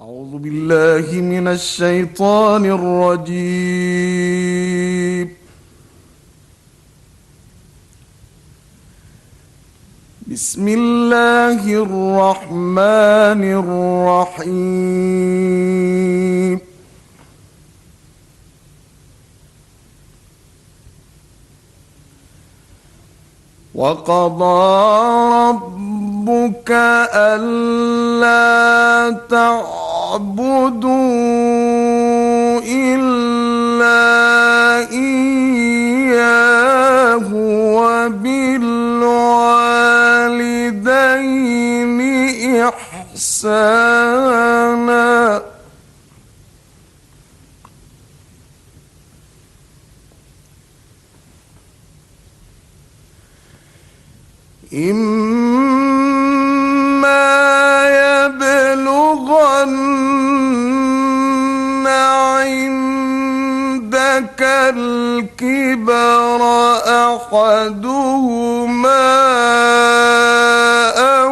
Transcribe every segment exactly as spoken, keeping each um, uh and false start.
أعوذ بالله من الشيطان الرجيم. بسم الله الرحمن الرحيم. وقضى ربك ألا تعبدوا إلا إياه وبالوالدين إحسانا. إما يبلغن عندك الكبر أحدهما أو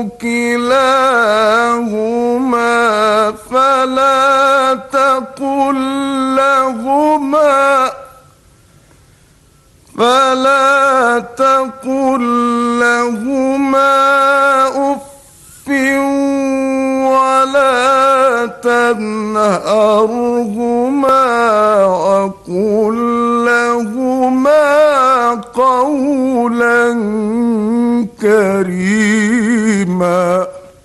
كلاهما فلا تقل لهما فلا تقل لهما أف ولا تنهرهما وقل لهما قولا كريما.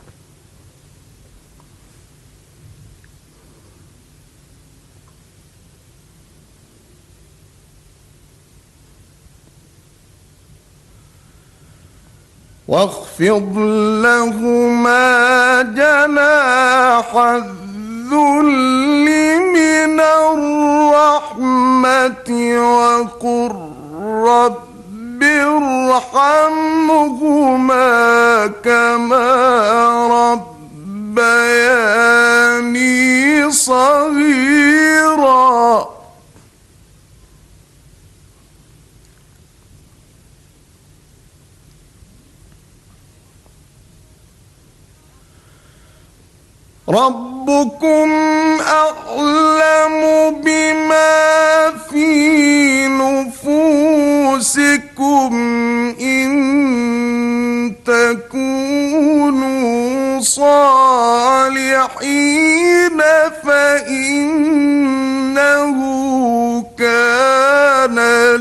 واخفض لهما جناح الذل من الرحمة وقل رب ارحمهما كما ربياني صغيرا. ربكم أعلم بما في نفوسكم إن تكونوا صالحين فإنه كان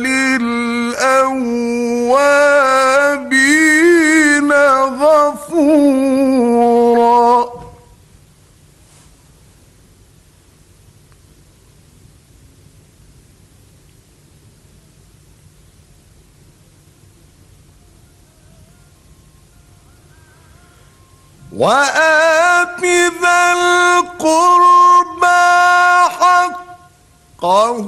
للأوابين غفورا. وآت ذا القربى حقه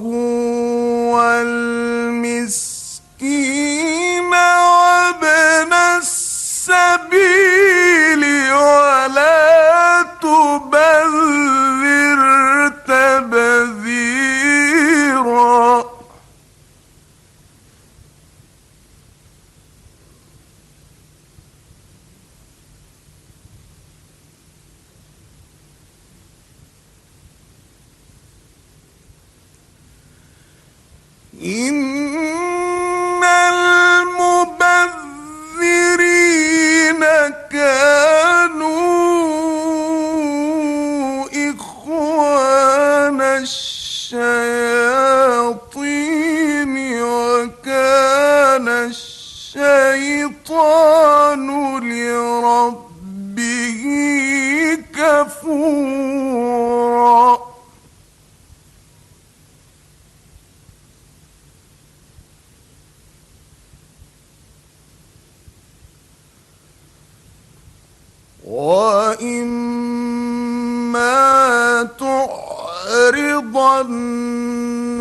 والمسكين وابن السبيل ولا تبذر تبذيرا. إن المبذرين كانوا إخوان الشياطين وكان الشيطان لربه كفورا. وإما تعرضن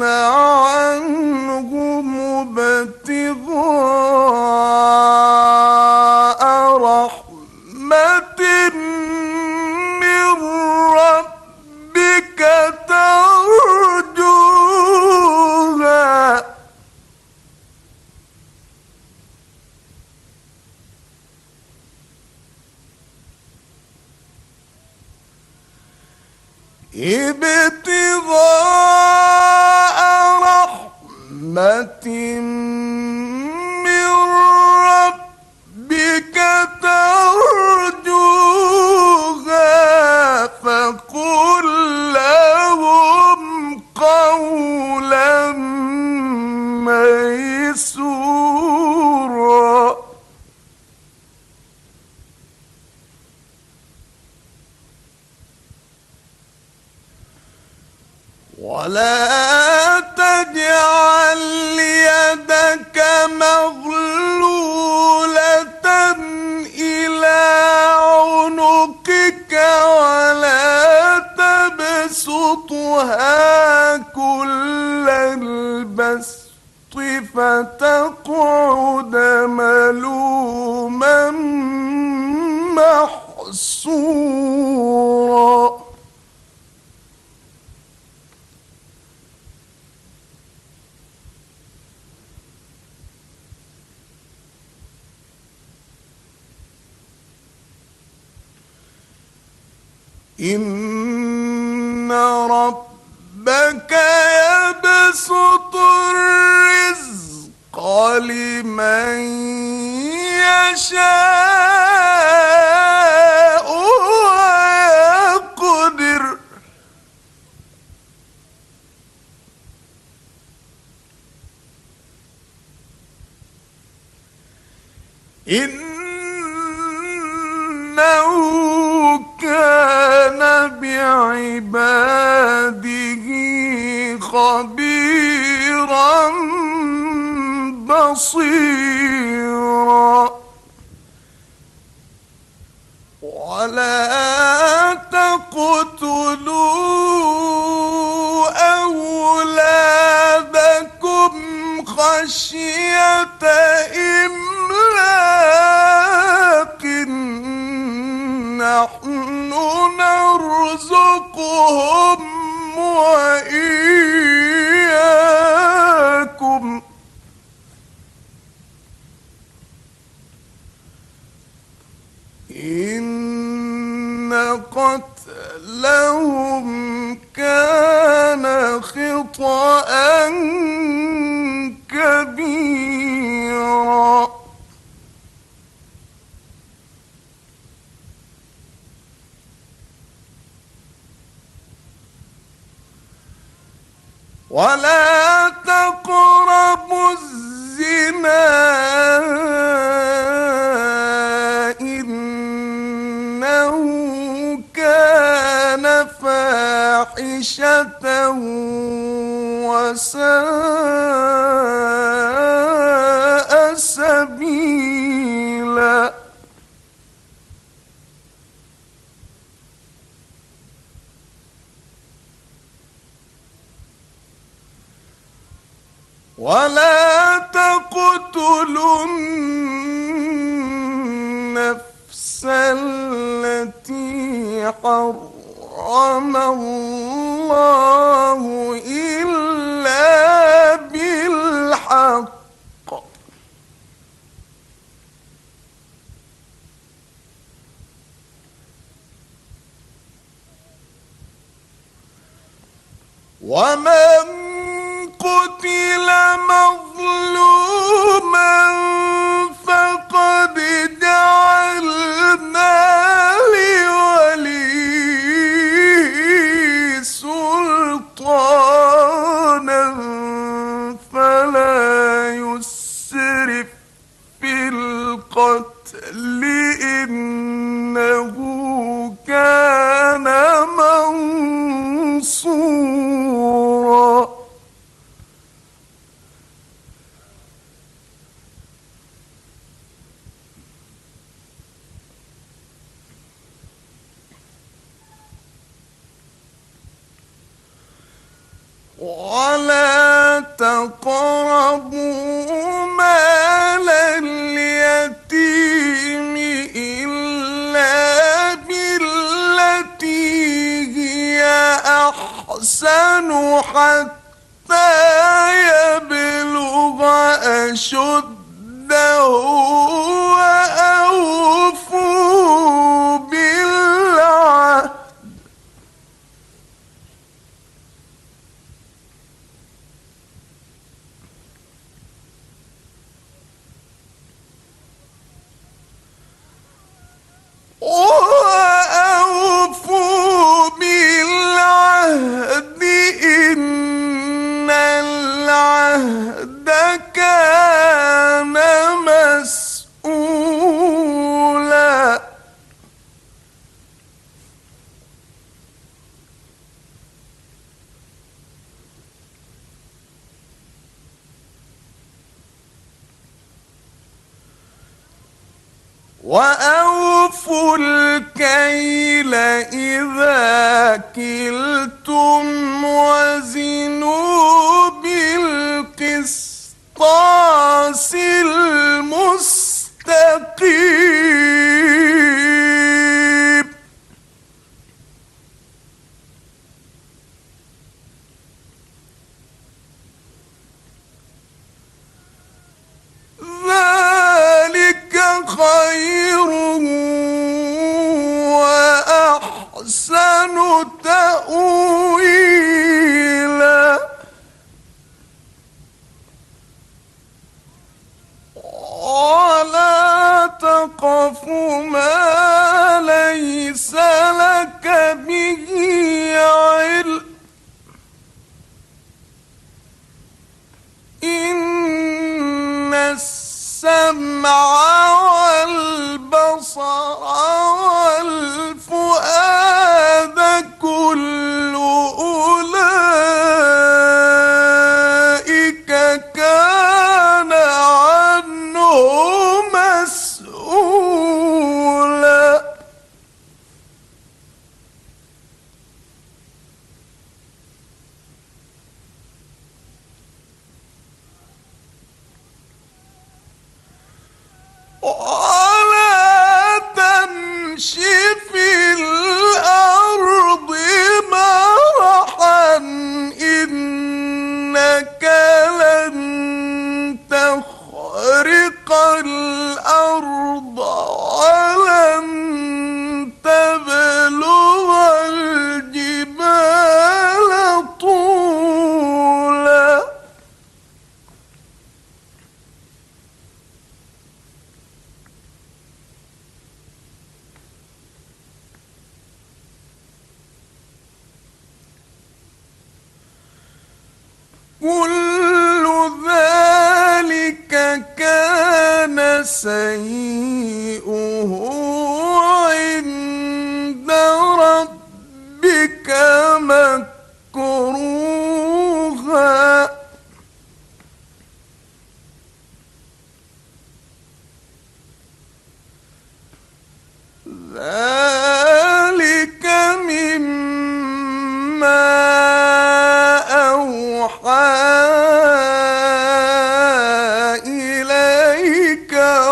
عنهم ابتغاء رحمة من ربك ترجوها ابتغاء رحمة من ربك ترجوها فقل لهم قولا ميسورا ولا تجعل يدك مغلولة إلى عنقك ولا تبسطها كل البسط فتقعد ملوما محسورا إن ربك يبسط الرزق لمن يشاء ويقدر إنه كان بعباده خبيرا بصيرا ولا تقتلوا أولادكم خشية إملاق نحن نرزقهم وإياكم إن قتلهم كان خطأ كبيرا ولا تقربوا الزنا إنه كان فاحشة وساء سبيلا ولا تقتلوا النفس التي حرم الله إلا بالحق ومن قتل مظلوما فقد جعلنا لوليه سلطانا فلا يسرف في القتل إنه كان منصورا ولا تقربوا مال اليتيم إلا بالتي هي أحسن حتى يبلغ أشده وأوفوا بالعهد وأوفوا الكيل إذا كلتم وزنوا بالقسطاس المستقيم. ذلك خير وأحسن تأويلا. ولا تقف ما ليس لك به علم، إن السمع والبصر والفؤاد كل أولئك كان عنه مسؤولا. ولا تمش في الأرض مرحا إنك لن تخرق الأرض ولن تبلغ الجبال طولا. كل ذلك كان سيئه عند ربك مكروها. ذلك مما أوحى إليك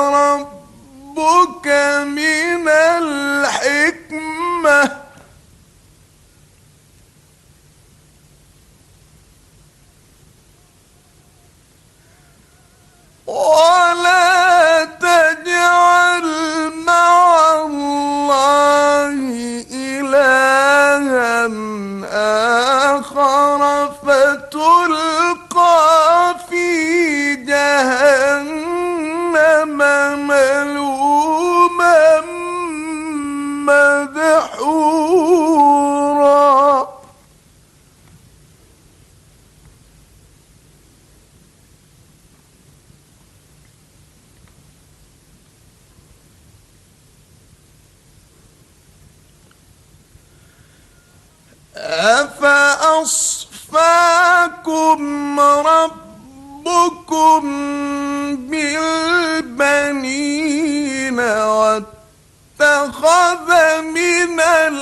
ربك من الحكمة. ولا تجعل مع الله إلها آخر فتلقى في جهنم ملوما مدحورا. أفأصفاكم ربكم بالبنين واتخذ من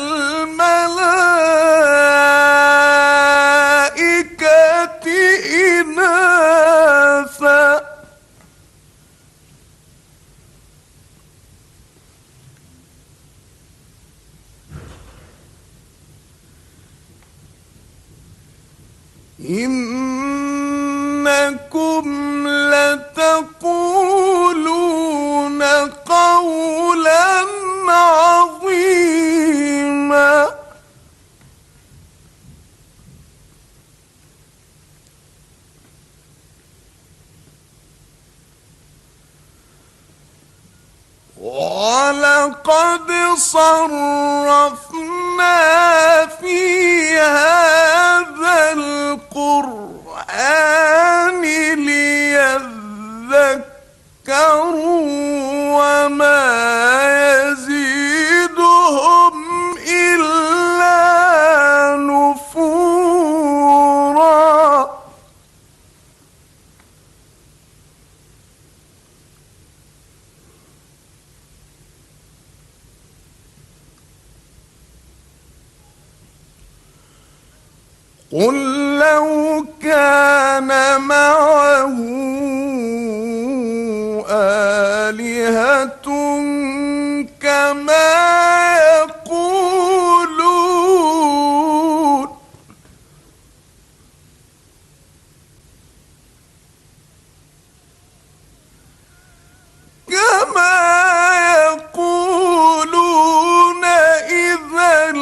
الملائكة إناثا. إنكم لتقولون قولا عظيما. ولقد صرفنا في هذا القرآن ليذكروا وما يزيدهم إلا نفورا. قل لو كان معه آلهة كما يقولون كما يقولون إذا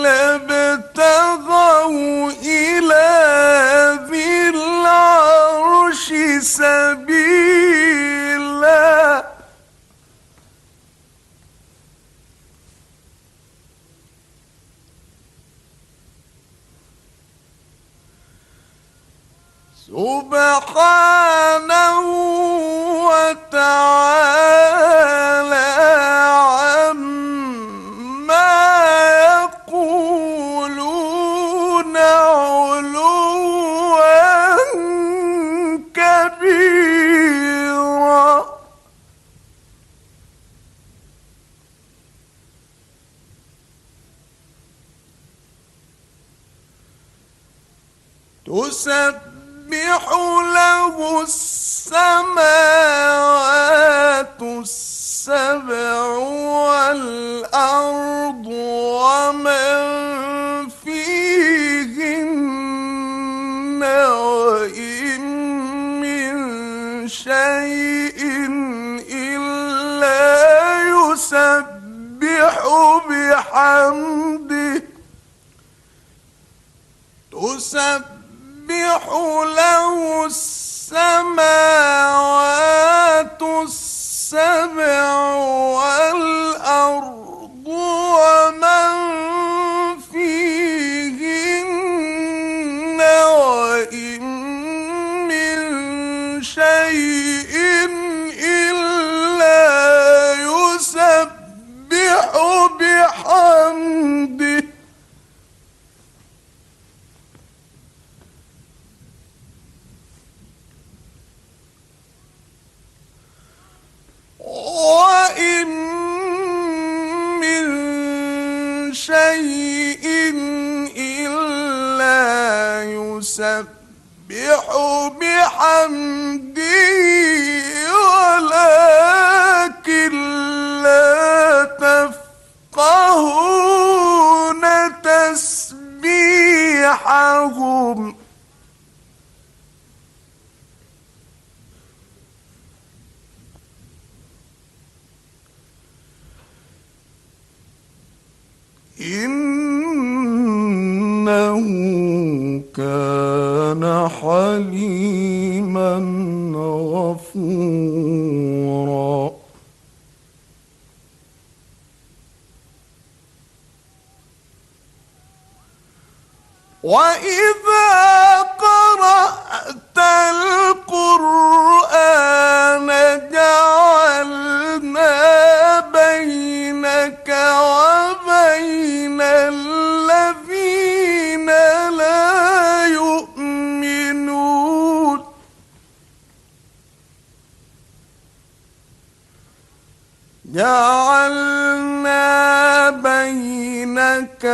لابتغوا إلى ذي العرش سبيلا سبحانه وتعالى عما يقولون علوا كبيرا تسبح له السماوات السبع والأرض ومن فيهن وإن من شيء إلا يسبح بحمده تسبح له السماوات السبع والأرض ومن فيهن وإن من شيء إلا يسبح بحمده وإن من شيء إلا يسبح بحمده ولكن لا تفقهون تسبيحهم إنه كان حليما غفورا وإذا قرأت القرآن جعلنا بينك وبين الذين لا يؤمنون جعلنا بينك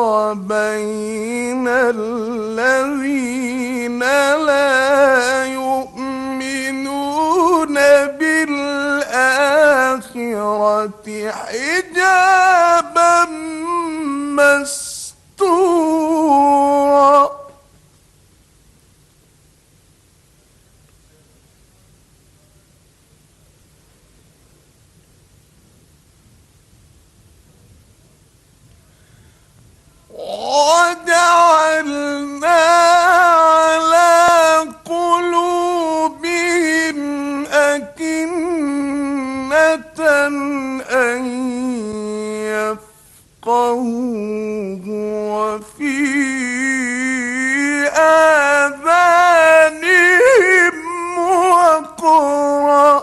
وبين الذين لا يؤمنون بالآخرة حجابا مستورا وجعلنا على قلوبهم أكنة أن يفقهوه وفي آذانهم وقرا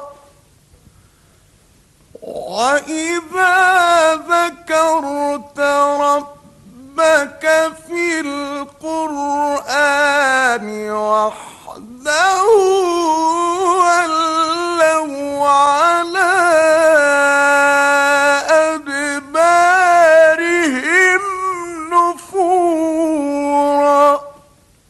وإذا ذكرت ربك في القرآن وحده ولوا على أدبارهم نفورا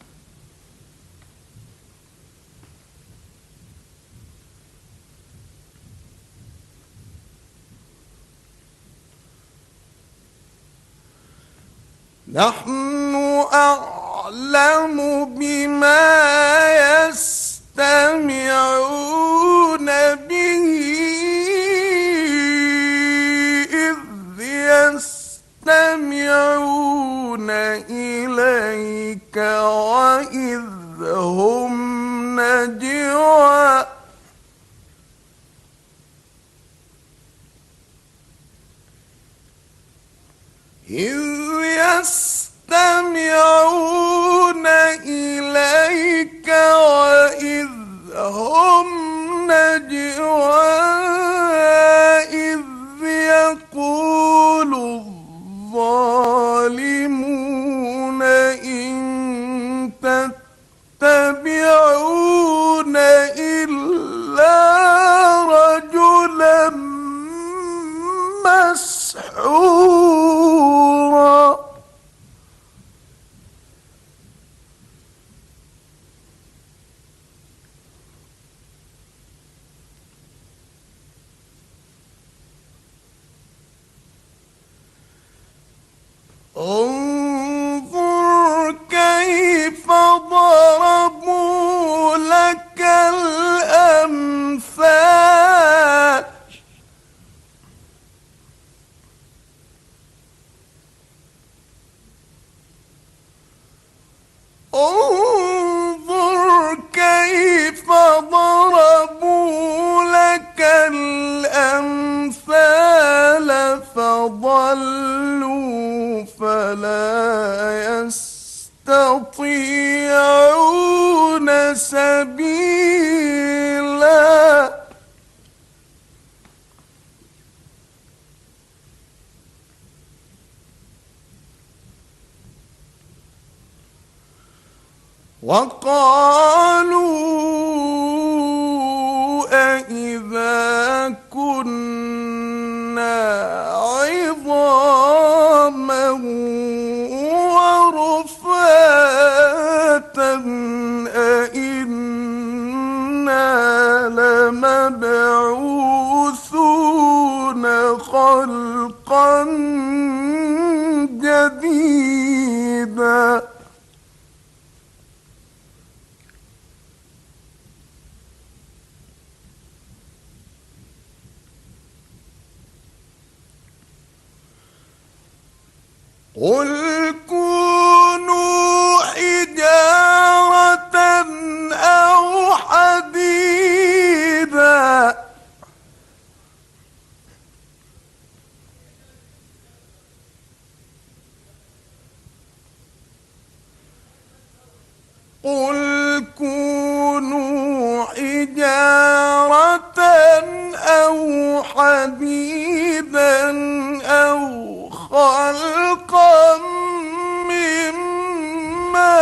نحن أعلم بما يستمعون به إذ يستمعون إليك وإذ هم نجوى إذ يستمعون إليك وإذ هم نجوى إذ يقول الظالمون إن تتبعون إلا رجلا مسحورا انظر كيف ضربوا لك الأمثال انظر كيف ضربوا لك الأمثال فضلوا فلا يستطيعون سبيلا وقالوا أإذا كنا عظاما ورفاتا أإنا لمبعوثون خلقا جديدا قل كونوا حجارة أو حديدا قل كونوا حجارة أو حديدا أو خلقا مما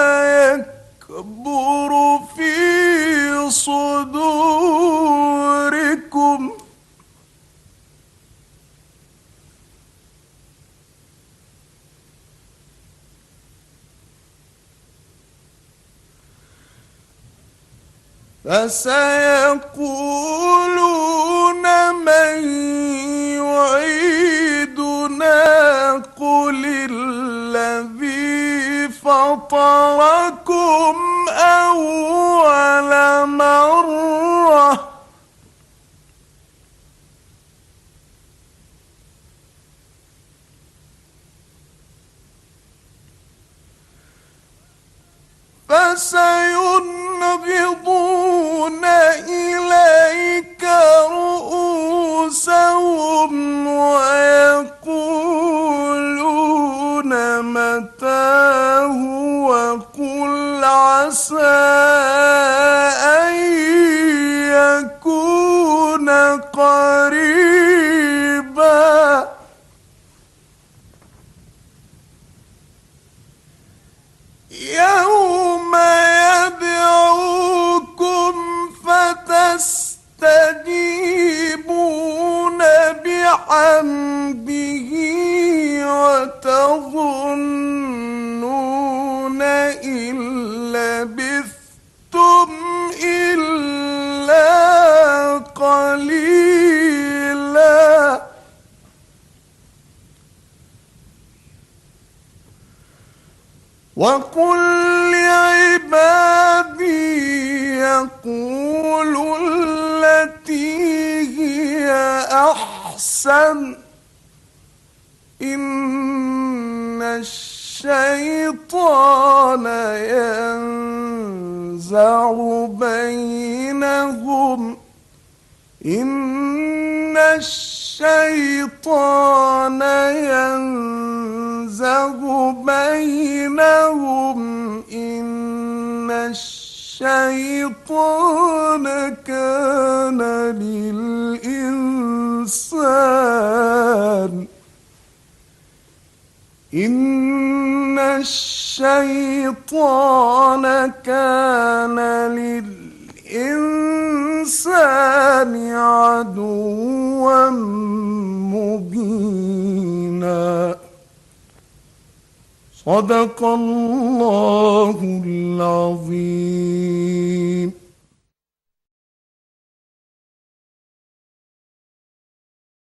يكبر في صدوركم فسيقولون من يعيدنا قل الذي فطركم أول مرة فسينغضون إليك رؤوسهم ويقولون متى هو قل عسى أن يكون قريبا يوم يدعوكم فتستجيبون بحمده وتظنون إن لبثتم إلا قليلا وقل لعبادي يقولوا التي هي أحسن إن الشيطان ينزع بينهم إن الشيطان ينزغ بينهم إن الشيطان كان للإنسان إن الشيطان كان للإنسان عدوا مبينا. صدق الله